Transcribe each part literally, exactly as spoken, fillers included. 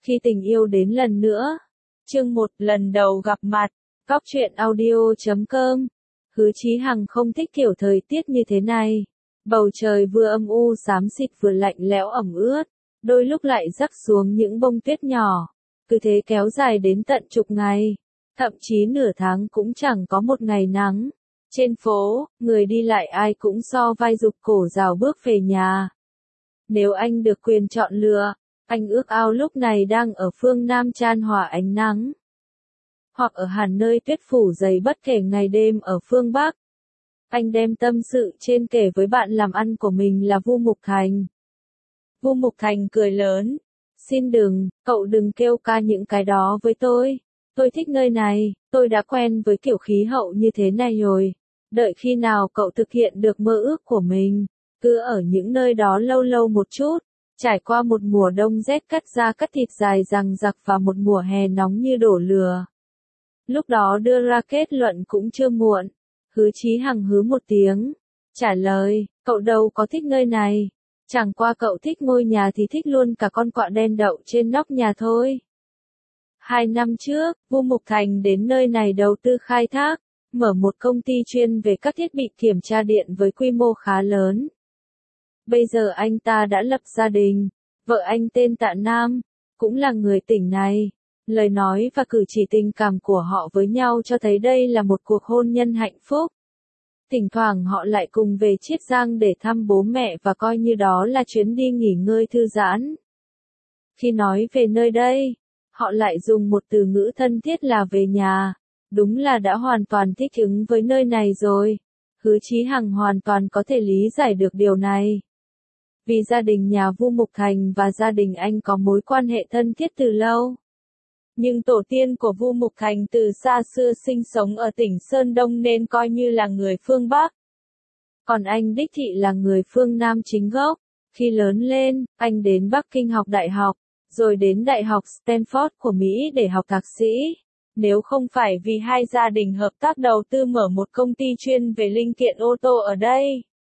Khi tình yêu đến lần nữa. Chương một, lần đầu gặp mặt. Cóc truyện audio chấm com. Hứa Chí Hằng không thích kiểu thời tiết như thế này. Bầu trời vừa âm u xám xịt vừa lạnh lẽo ẩm ướt, đôi lúc lại rắc xuống những bông tuyết nhỏ. Cứ thế kéo dài đến tận chục ngày, thậm chí nửa tháng cũng chẳng có một ngày nắng. Trên phố, người đi lại ai cũng so vai rụt cổ rào bước về nhà. Nếu anh được quyền chọn lựa, anh ước ao lúc này đang ở phương Nam chan hòa ánh nắng. Hoặc ở hẳn nơi tuyết phủ dày bất kể ngày đêm ở phương Bắc. Anh đem tâm sự trên kể với bạn làm ăn của mình là Vu Mục Thành. Vu Mục Thành cười lớn. Xin đừng, cậu đừng kêu ca những cái đó với tôi. Tôi thích nơi này, tôi đã quen với kiểu khí hậu như thế này rồi. Đợi khi nào cậu thực hiện được mơ ước của mình, cứ ở những nơi đó lâu lâu một chút, trải qua một mùa đông rét cắt da cắt thịt dài dằng dặc và một mùa hè nóng như đổ lửa. Lúc đó đưa ra kết luận cũng chưa muộn. Hứa Chí Hằng hứ một tiếng, trả lời, cậu đâu có thích nơi này. Chẳng qua cậu thích ngôi nhà thì thích luôn cả con quạ đen đậu trên nóc nhà thôi. Hai năm trước, Vu Mục Thành đến nơi này đầu tư khai thác, mở một công ty chuyên về các thiết bị kiểm tra điện với quy mô khá lớn. Bây giờ anh ta đã lập gia đình, vợ anh tên Tạ Nam, cũng là người tỉnh này. Lời nói và cử chỉ tình cảm của họ với nhau cho thấy đây là một cuộc hôn nhân hạnh phúc. Thỉnh thoảng họ lại cùng về Chiết Giang để thăm bố mẹ và coi như đó là chuyến đi nghỉ ngơi thư giãn. Khi nói về nơi đây, họ lại dùng một từ ngữ thân thiết là về nhà. Đúng là đã hoàn toàn thích ứng với nơi này rồi. Hứa Chí Hằng hoàn toàn có thể lý giải được điều này. Vì gia đình nhà Vu Mục Thành và gia đình anh có mối quan hệ thân thiết từ lâu. Nhưng tổ tiên của Vu Mục Thành từ xa xưa sinh sống ở tỉnh Sơn Đông nên coi như là người phương Bắc. Còn anh đích thị là người phương Nam chính gốc. Khi lớn lên, anh đến Bắc Kinh học đại học, rồi đến Đại học Stanford của Mỹ để học thạc sĩ. Nếu không phải vì hai gia đình hợp tác đầu tư mở một công ty chuyên về linh kiện ô tô ở đây,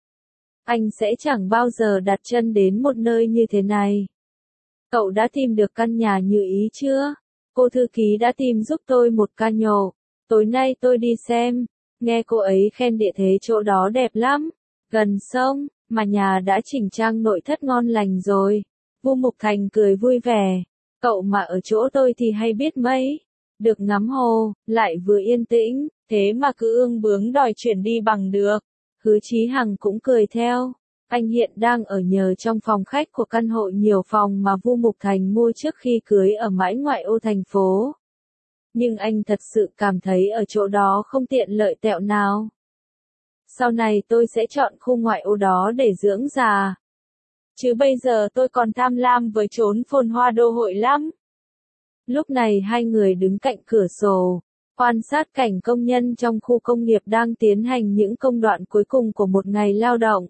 anh sẽ chẳng bao giờ đặt chân đến một nơi như thế này. Cậu đã tìm được căn nhà như ý chưa? Cô thư ký đã tìm giúp tôi một căn nhổ. Tối nay tôi đi xem. Nghe cô ấy khen địa thế chỗ đó đẹp lắm. Gần sông, mà nhà đã chỉnh trang nội thất ngon lành rồi. Vu Mục Thành cười vui vẻ. Cậu mà ở chỗ tôi thì hay biết mấy. Được ngắm hồ, lại vừa yên tĩnh, thế mà cứ ương bướng đòi chuyển đi bằng được. Hứa Chí Hằng cũng cười theo. Anh hiện đang ở nhờ trong phòng khách của căn hộ nhiều phòng mà Vu Mục Thành mua trước khi cưới ở mãi ngoại ô thành phố. Nhưng anh thật sự cảm thấy ở chỗ đó không tiện lợi tẹo nào. Sau này tôi sẽ chọn khu ngoại ô đó để dưỡng già. Chứ bây giờ tôi còn tham lam với chốn phồn hoa đô hội lắm. Lúc này hai người đứng cạnh cửa sổ, quan sát cảnh công nhân trong khu công nghiệp đang tiến hành những công đoạn cuối cùng của một ngày lao động.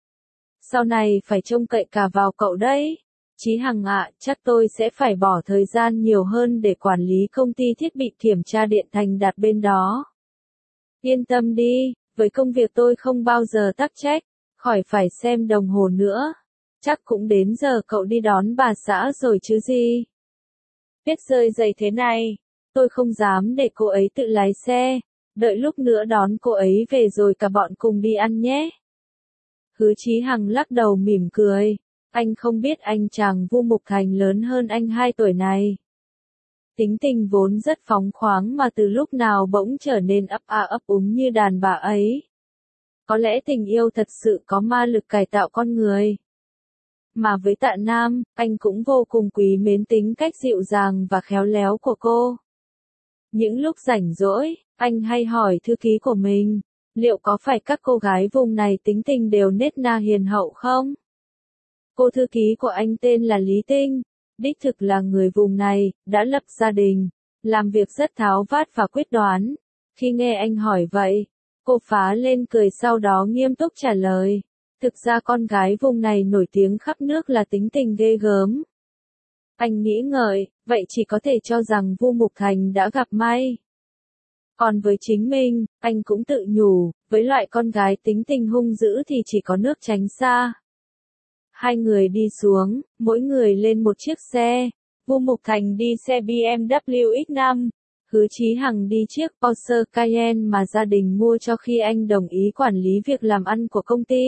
Sau này phải trông cậy cả vào cậu đấy. Chí Hằng ạ, chắc tôi sẽ phải bỏ thời gian nhiều hơn để quản lý công ty thiết bị kiểm tra điện thành đạt bên đó. Yên tâm đi, với công việc tôi không bao giờ tắc trách, khỏi phải xem đồng hồ nữa. Chắc cũng đến giờ cậu đi đón bà xã rồi chứ gì. Tuyết rơi dày thế này, tôi không dám để cô ấy tự lái xe. Đợi lúc nữa đón cô ấy về rồi cả bọn cùng đi ăn nhé. Hứa Chí Hằng lắc đầu mỉm cười. Anh không biết anh chàng Vu Mục Thành lớn hơn anh hai tuổi này. Tính tình vốn rất phóng khoáng mà từ lúc nào bỗng trở nên ấp a ấp úng như đàn bà ấy. Có lẽ tình yêu thật sự có ma lực cải tạo con người. Mà với Tạ Nam, anh cũng vô cùng quý mến tính cách dịu dàng và khéo léo của cô. Những lúc rảnh rỗi, anh hay hỏi thư ký của mình, liệu có phải các cô gái vùng này tính tình đều nết na hiền hậu không? Cô thư ký của anh tên là Lý Tinh, đích thực là người vùng này, đã lập gia đình, làm việc rất tháo vát và quyết đoán. Khi nghe anh hỏi vậy, cô phá lên cười sau đó nghiêm túc trả lời. Thực ra con gái vùng này nổi tiếng khắp nước là tính tình ghê gớm. Anh nghĩ ngợi, vậy chỉ có thể cho rằng Vu Mục Thành đã gặp may. Còn với chính mình, anh cũng tự nhủ, với loại con gái tính tình hung dữ thì chỉ có nước tránh xa. Hai người đi xuống, mỗi người lên một chiếc xe. Vu Mục Thành đi xe bê em vê X năm, Hứa Chí Hằng đi chiếc Porsche Cayenne mà gia đình mua cho khi anh đồng ý quản lý việc làm ăn của công ty.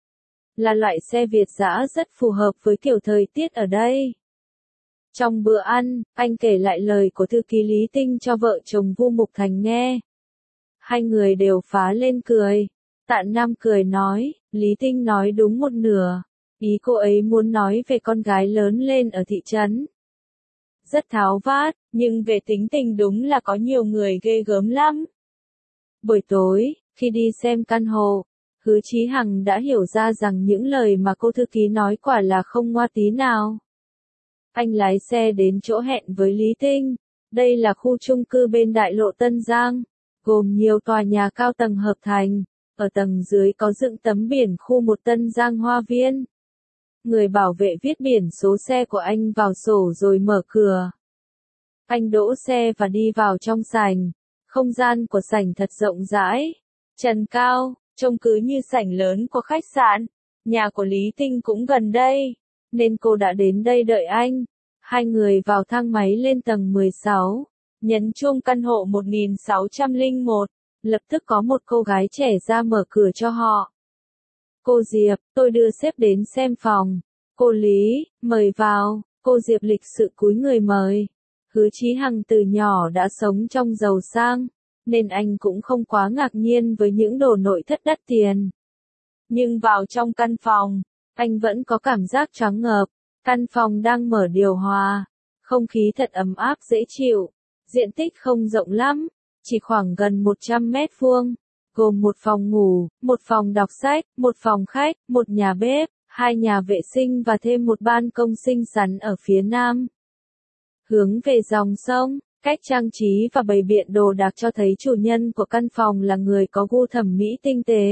Là loại xe Việt dã rất phù hợp với kiểu thời tiết ở đây. Trong bữa ăn, anh kể lại lời của thư ký Lý Tinh cho vợ chồng Vu Mục Thành nghe. Hai người đều phá lên cười. Tạ Nam cười nói, Lý Tinh nói đúng một nửa. Ý cô ấy muốn nói về con gái lớn lên ở thị trấn. Rất tháo vát, nhưng về tính tình đúng là có nhiều người ghê gớm lắm. Buổi tối, khi đi xem căn hộ, Hứa Chí Hằng đã hiểu ra rằng những lời mà cô thư ký nói quả là không ngoa tí nào. Anh lái xe đến chỗ hẹn với Lý Tinh. Đây là khu chung cư bên đại lộ Tân Giang, gồm nhiều tòa nhà cao tầng hợp thành. Ở tầng dưới có dựng tấm biển khu một Tân Giang Hoa Viên. Người bảo vệ viết biển số xe của anh vào sổ rồi mở cửa. Anh đỗ xe và đi vào trong sảnh. Không gian của sảnh thật rộng rãi, trần cao, trông cứ như sảnh lớn của khách sạn. Nhà của Lý Tinh cũng gần đây, nên cô đã đến đây đợi anh. Hai người vào thang máy lên tầng mười sáu, nhấn chuông căn hộ một nghìn sáu trăm lẻ một, lập tức có một cô gái trẻ ra mở cửa cho họ. Cô Diệp, tôi đưa sếp đến xem phòng. Cô Lý, mời vào. Cô Diệp lịch sự cúi người mời. Hứa Chí Hằng từ nhỏ đã sống trong giàu sang, nên anh cũng không quá ngạc nhiên với những đồ nội thất đắt tiền. Nhưng vào trong căn phòng, anh vẫn có cảm giác choáng ngợp. Căn phòng đang mở điều hòa, không khí thật ấm áp dễ chịu. Diện tích không rộng lắm, chỉ khoảng gần một trăm mét vuông, gồm một phòng ngủ, một phòng đọc sách, một phòng khách, một nhà bếp, hai nhà vệ sinh và thêm một ban công xinh xắn ở phía nam. Hướng về dòng sông, cách trang trí và bày biện đồ đạc cho thấy chủ nhân của căn phòng là người có gu thẩm mỹ tinh tế.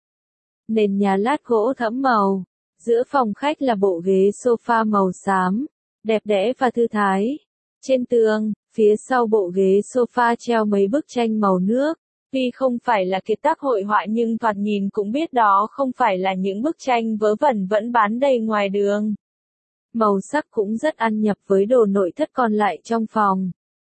Nền nhà lát gỗ thẫm màu, giữa phòng khách là bộ ghế sofa màu xám, đẹp đẽ và thư thái. Trên tường, phía sau bộ ghế sofa treo mấy bức tranh màu nước. Tuy không phải là kiệt tác hội họa nhưng thoạt nhìn cũng biết đó không phải là những bức tranh vớ vẩn vẫn bán đầy ngoài đường. Màu sắc cũng rất ăn nhập với đồ nội thất còn lại trong phòng.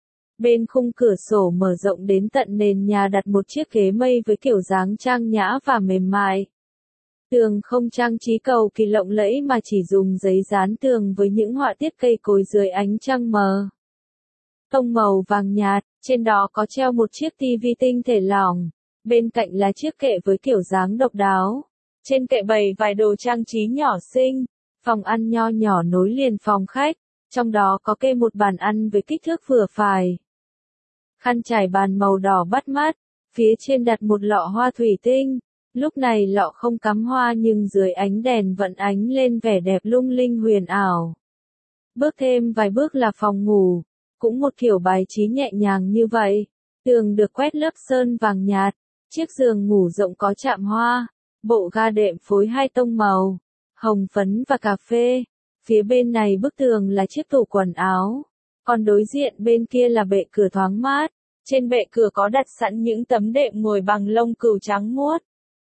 Bên khung cửa sổ mở rộng đến tận nền nhà đặt một chiếc ghế mây với kiểu dáng trang nhã và mềm mại. Tường không trang trí cầu kỳ lộng lẫy mà chỉ dùng giấy dán tường với những họa tiết cây cối dưới ánh trăng mờ. Tông màu vàng nhạt, trên đó có treo một chiếc tivi tinh thể lỏng, bên cạnh là chiếc kệ với kiểu dáng độc đáo. Trên kệ bày vài đồ trang trí nhỏ xinh, phòng ăn nho nhỏ nối liền phòng khách, trong đó có kê một bàn ăn với kích thước vừa phải. Khăn trải bàn màu đỏ bắt mắt, phía trên đặt một lọ hoa thủy tinh. Lúc này lọ không cắm hoa nhưng dưới ánh đèn vẫn ánh lên vẻ đẹp lung linh huyền ảo. Bước thêm vài bước là phòng ngủ, cũng một kiểu bài trí nhẹ nhàng như vậy. Tường được quét lớp sơn vàng nhạt, chiếc giường ngủ rộng có chạm hoa, bộ ga đệm phối hai tông màu, hồng phấn và cà phê. Phía bên này bức tường là chiếc tủ quần áo, còn đối diện bên kia là bệ cửa thoáng mát. Trên bệ cửa có đặt sẵn những tấm đệm ngồi bằng lông cừu trắng muốt.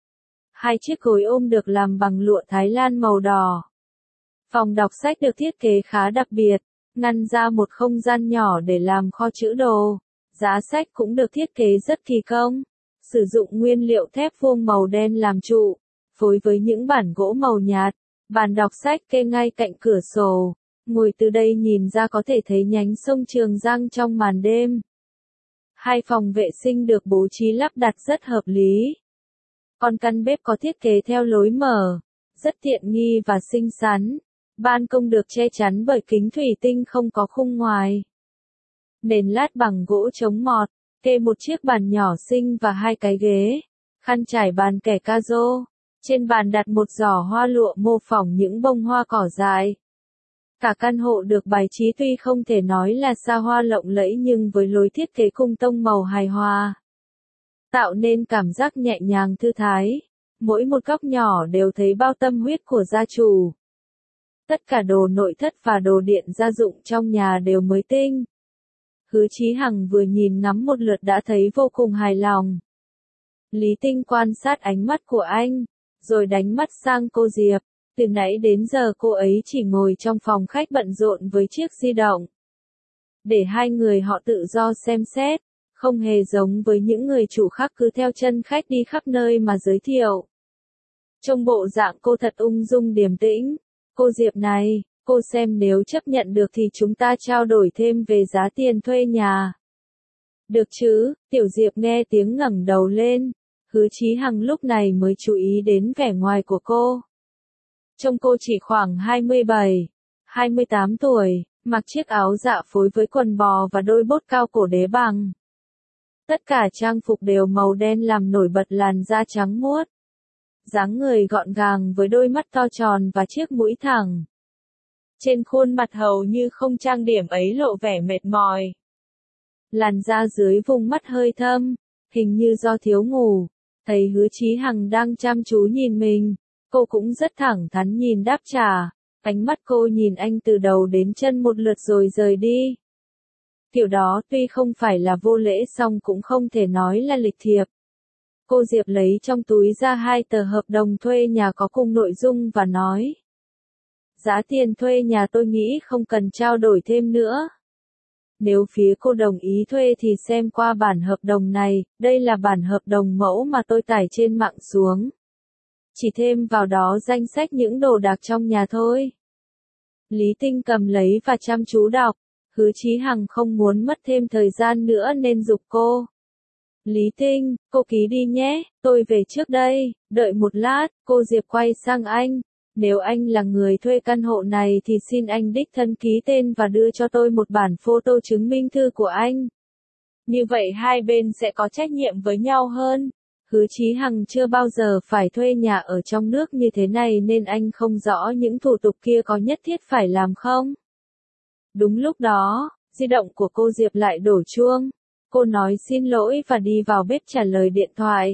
Hai chiếc gối ôm được làm bằng lụa Thái Lan màu đỏ. Phòng đọc sách được thiết kế khá đặc biệt, ngăn ra một không gian nhỏ để làm kho trữ đồ. Giá sách cũng được thiết kế rất kỳ công, sử dụng nguyên liệu thép vuông màu đen làm trụ, phối với những bản gỗ màu nhạt. Bàn đọc sách kê ngay cạnh cửa sổ, ngồi từ đây nhìn ra có thể thấy nhánh sông Trường Giang trong màn đêm. Hai phòng vệ sinh được bố trí lắp đặt rất hợp lý. Còn căn bếp có thiết kế theo lối mở, rất tiện nghi và xinh xắn. Ban công được che chắn bởi kính thủy tinh không có khung ngoài. Nền lát bằng gỗ chống mọt, kê một chiếc bàn nhỏ xinh và hai cái ghế. Khăn trải bàn kẻ cazo. Trên bàn đặt một giỏ hoa lụa mô phỏng những bông hoa cỏ dại. Cả căn hộ được bài trí tuy không thể nói là xa hoa lộng lẫy nhưng với lối thiết kế cung tông màu hài hòa, tạo nên cảm giác nhẹ nhàng thư thái. Mỗi một góc nhỏ đều thấy bao tâm huyết của gia chủ. Tất cả đồ nội thất và đồ điện gia dụng trong nhà đều mới tinh. Hứa Chí Hằng vừa nhìn ngắm một lượt đã thấy vô cùng hài lòng. Lý Tinh quan sát ánh mắt của anh, rồi đánh mắt sang cô Diệp. Từ nãy đến giờ cô ấy chỉ ngồi trong phòng khách bận rộn với chiếc di động. Để hai người họ tự do xem xét, không hề giống với những người chủ khác cứ theo chân khách đi khắp nơi mà giới thiệu. Trong bộ dạng cô thật ung dung điềm tĩnh. Cô Diệp này, cô xem nếu chấp nhận được thì chúng ta trao đổi thêm về giá tiền thuê nhà. Được chứ, Tiểu Diệp nghe tiếng ngẩng đầu lên. Hứa Chí Hằng lúc này mới chú ý đến vẻ ngoài của cô. Trông cô chỉ khoảng hai mươi bảy, hai mươi tám tuổi, mặc chiếc áo dạ phối với quần bò và đôi bốt cao cổ đế bằng. Tất cả trang phục đều màu đen làm nổi bật làn da trắng muốt. Dáng người gọn gàng với đôi mắt to tròn và chiếc mũi thẳng. Trên khuôn mặt hầu như không trang điểm ấy lộ vẻ mệt mỏi. Làn da dưới vùng mắt hơi thâm, hình như do thiếu ngủ. Thấy Hứa Chí Hằng đang chăm chú nhìn mình, cô cũng rất thẳng thắn nhìn đáp trả. Ánh mắt cô nhìn anh từ đầu đến chân một lượt rồi rời đi. Kiểu đó tuy không phải là vô lễ song cũng không thể nói là lịch thiệp. Cô Diệp lấy trong túi ra hai tờ hợp đồng thuê nhà có cùng nội dung và nói. Giá tiền thuê nhà tôi nghĩ không cần trao đổi thêm nữa. Nếu phía cô đồng ý thuê thì xem qua bản hợp đồng này, đây là bản hợp đồng mẫu mà tôi tải trên mạng xuống. Chỉ thêm vào đó danh sách những đồ đạc trong nhà thôi. Lý Tinh cầm lấy và chăm chú đọc. Hứa Chí Hằng không muốn mất thêm thời gian nữa nên giục cô. Lý Tinh, cô ký đi nhé, tôi về trước đây, đợi một lát, cô Diệp quay sang anh. Nếu anh là người thuê căn hộ này thì xin anh đích thân ký tên và đưa cho tôi một bản photo chứng minh thư của anh. Như vậy hai bên sẽ có trách nhiệm với nhau hơn. Hứa Chí Hằng chưa bao giờ phải thuê nhà ở trong nước như thế này nên anh không rõ những thủ tục kia có nhất thiết phải làm không. Đúng lúc đó, di động của cô Diệp lại đổ chuông. Cô nói xin lỗi và đi vào bếp trả lời điện thoại.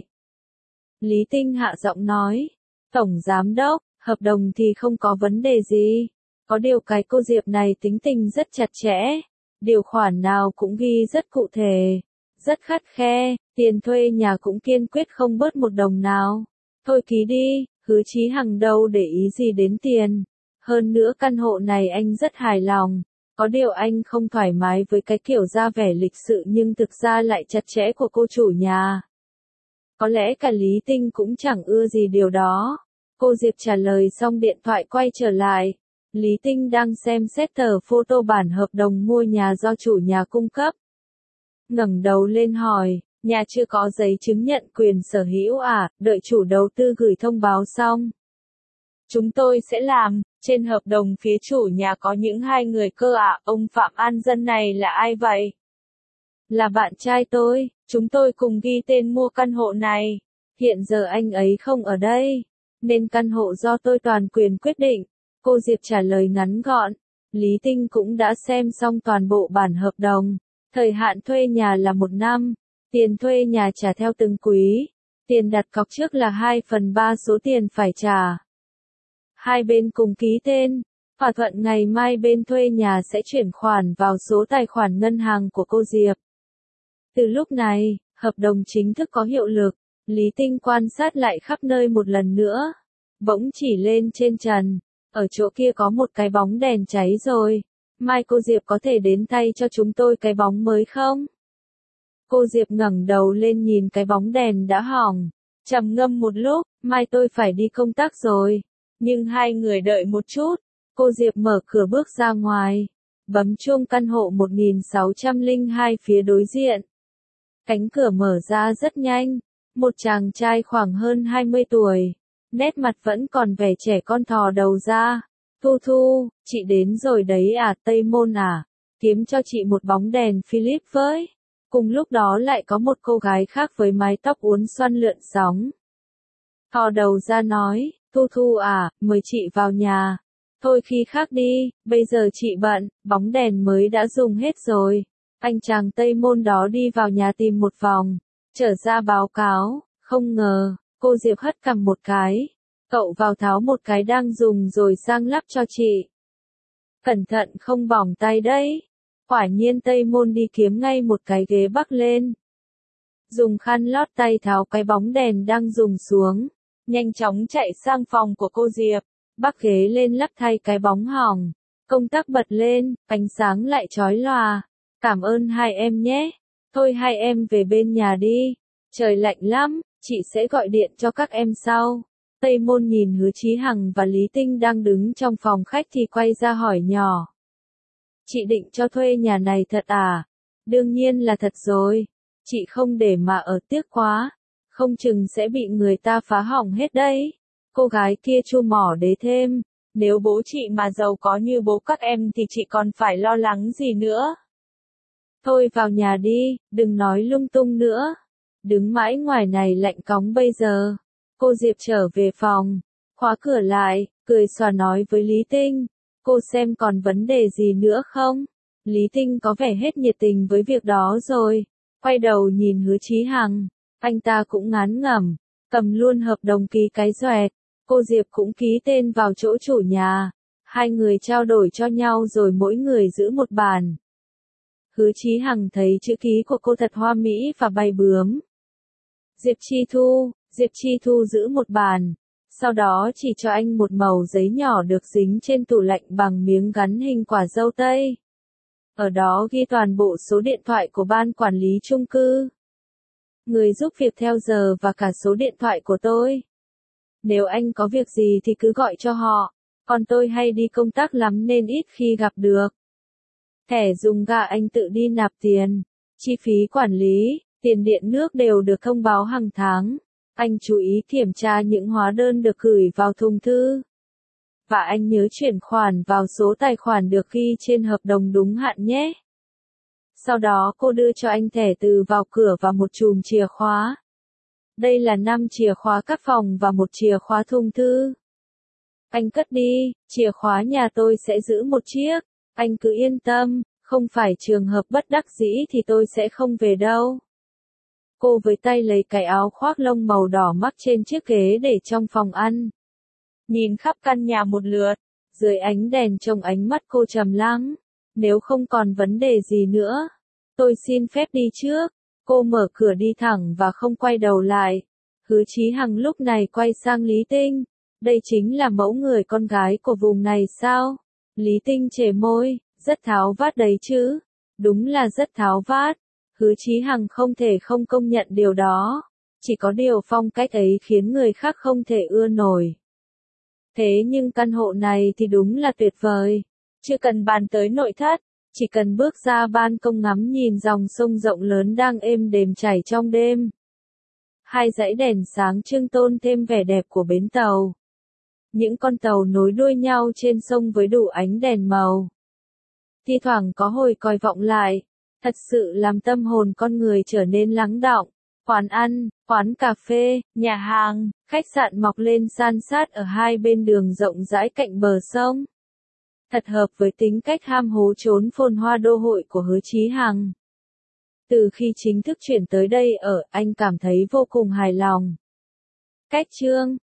Lý Tinh hạ giọng nói, Tổng Giám Đốc, hợp đồng thì không có vấn đề gì. Có điều cái cô Diệp này tính tình rất chặt chẽ. Điều khoản nào cũng ghi rất cụ thể. Rất khắt khe, tiền thuê nhà cũng kiên quyết không bớt một đồng nào. Thôi ký đi, Hứa Chí Hằng đâu để ý gì đến tiền. Hơn nữa căn hộ này anh rất hài lòng. Có điều anh không thoải mái với cái kiểu ra vẻ lịch sự nhưng thực ra lại chặt chẽ của cô chủ nhà. Có lẽ cả Lý Tinh cũng chẳng ưa gì điều đó. Cô Diệp trả lời xong điện thoại quay trở lại. Lý Tinh đang xem xét tờ photo bản hợp đồng mua nhà do chủ nhà cung cấp. Ngẩng đầu lên hỏi, nhà chưa có giấy chứng nhận quyền sở hữu à, đợi chủ đầu tư gửi thông báo xong. Chúng tôi sẽ làm, trên hợp đồng phía chủ nhà có những hai người cơ ạ, à, ông Phạm An Dân này là ai vậy? Là bạn trai tôi, chúng tôi cùng ghi tên mua căn hộ này. Hiện giờ anh ấy không ở đây, nên căn hộ do tôi toàn quyền quyết định. Cô Diệp trả lời ngắn gọn. Lý Tinh cũng đã xem xong toàn bộ bản hợp đồng. Thời hạn thuê nhà là một năm. Tiền thuê nhà trả theo từng quý. Tiền đặt cọc trước là hai phần ba số tiền phải trả. Hai bên cùng ký tên. Thỏa thuận ngày mai bên thuê nhà sẽ chuyển khoản vào số tài khoản ngân hàng của cô Diệp. Từ lúc này, hợp đồng chính thức có hiệu lực. Lý Tinh quan sát lại khắp nơi một lần nữa. Bỗng chỉ lên trên trần. Ở chỗ kia có một cái bóng đèn cháy rồi. Mai cô Diệp có thể đến tay cho chúng tôi cái bóng mới không? Cô Diệp ngẩng đầu lên nhìn cái bóng đèn đã hỏng. Trầm ngâm một lúc, mai tôi phải đi công tác rồi. Nhưng hai người đợi một chút. Cô Diệp mở cửa bước ra ngoài. Bấm chuông căn hộ một nghìn sáu trăm lẻ hai phía đối diện. Cánh cửa mở ra rất nhanh. Một chàng trai khoảng hơn hai mươi tuổi. Nét mặt vẫn còn vẻ trẻ con thò đầu ra. Thu Thu, chị đến rồi đấy à, Tây Môn à? Kiếm cho chị một bóng đèn Philip với. Cùng lúc đó lại có một cô gái khác với mái tóc uốn xoăn lượn sóng. Thò đầu ra nói, Thu Thu à, mời chị vào nhà. Thôi khi khác đi, bây giờ chị bận, bóng đèn mới đã dùng hết rồi. Anh chàng Tây Môn đó đi vào nhà tìm một vòng. Trở ra báo cáo, không ngờ, cô Diệp hất cằm một cái. Cậu vào tháo một cái đang dùng rồi sang lắp cho chị. Cẩn thận không bỏng tay đấy. Quả nhiên Tây Môn đi kiếm ngay một cái ghế bắc lên. Dùng khăn lót tay tháo cái bóng đèn đang dùng xuống. Nhanh chóng chạy sang phòng của cô Diệp. Bắc ghế lên lắp thay cái bóng hỏng. Công tắc bật lên, ánh sáng lại chói lòa. Cảm ơn hai em nhé. Thôi hai em về bên nhà đi. Trời lạnh lắm, chị sẽ gọi điện cho các em sau. Tây Môn nhìn Hứa Chí Hằng và Lý Tinh đang đứng trong phòng khách thì quay ra hỏi nhỏ. Chị định cho thuê nhà này thật à? Đương nhiên là thật rồi. Chị không để mà ở tiếc quá. Không chừng sẽ bị người ta phá hỏng hết đấy. Cô gái kia chu mỏ đế thêm. Nếu bố chị mà giàu có như bố các em thì chị còn phải lo lắng gì nữa. Thôi vào nhà đi, đừng nói lung tung nữa. Đứng mãi ngoài này lạnh cóng bây giờ. Cô Diệp trở về phòng, khóa cửa lại, cười xòa nói với Lý Tinh. Cô xem còn vấn đề gì nữa không? Lý Tinh có vẻ hết nhiệt tình với việc đó rồi. Quay đầu nhìn Hứa Chí Hằng. Anh ta cũng ngán ngẩm. Cầm luôn hợp đồng ký cái xoẹt. Cô Diệp cũng ký tên vào chỗ chủ nhà. Hai người trao đổi cho nhau rồi mỗi người giữ một bàn. Hứa Chí Hằng thấy chữ ký của cô thật hoa mỹ và bay bướm. Diệp Chi Thu, Diệp Chi Thu giữ một bàn. Sau đó chỉ cho anh một mẩu giấy nhỏ được dính trên tủ lạnh bằng miếng gắn hình quả dâu tây. Ở đó ghi toàn bộ số điện thoại của ban quản lý chung cư. Người giúp việc theo giờ và cả số điện thoại của tôi. Nếu anh có việc gì thì cứ gọi cho họ, còn tôi hay đi công tác lắm nên ít khi gặp được. Thẻ dùng ga anh tự đi nạp tiền, chi phí quản lý, tiền điện nước đều được thông báo hàng tháng. Anh chú ý kiểm tra những hóa đơn được gửi vào thùng thư. Và anh nhớ chuyển khoản vào số tài khoản được ghi trên hợp đồng đúng hạn nhé. Sau đó cô đưa cho anh thẻ từ vào cửa và một chùm chìa khóa. Đây là năm chìa khóa các phòng và một chìa khóa thùng thư. Anh cất đi, chìa khóa nhà tôi sẽ giữ một chiếc. Anh cứ yên tâm, không phải trường hợp bất đắc dĩ thì tôi sẽ không về đâu. Cô với tay lấy cái áo khoác lông màu đỏ mắc trên chiếc ghế để trong phòng ăn. Nhìn khắp căn nhà một lượt, dưới ánh đèn trông ánh mắt cô trầm lắng. Nếu không còn vấn đề gì nữa, tôi xin phép đi trước. Cô mở cửa đi thẳng và không quay đầu lại. Hứa Chí Hằng lúc này quay sang Lý Tinh. Đây chính là mẫu người con gái của vùng này sao? Lý Tinh chề môi, rất tháo vát đấy chứ. Đúng là rất tháo vát. Hứa Chí Hằng không thể không công nhận điều đó. Chỉ có điều phong cách ấy khiến người khác không thể ưa nổi. Thế nhưng căn hộ này thì đúng là tuyệt vời. Chưa cần bàn tới nội thất, chỉ cần bước ra ban công ngắm nhìn dòng sông rộng lớn đang êm đềm chảy trong đêm. Hai dãy đèn sáng trưng tôn thêm vẻ đẹp của bến tàu. Những con tàu nối đuôi nhau trên sông với đủ ánh đèn màu. Thi thoảng có hồi còi vọng lại, thật sự làm tâm hồn con người trở nên lắng đọng. Quán ăn, quán cà phê, nhà hàng, khách sạn mọc lên san sát ở hai bên đường rộng rãi cạnh bờ sông. Thật hợp với tính cách ham hố trốn phồn hoa đô hội của Hứa Chí Hằng. Từ khi chính thức chuyển tới đây ở, anh cảm thấy vô cùng hài lòng. Cách chương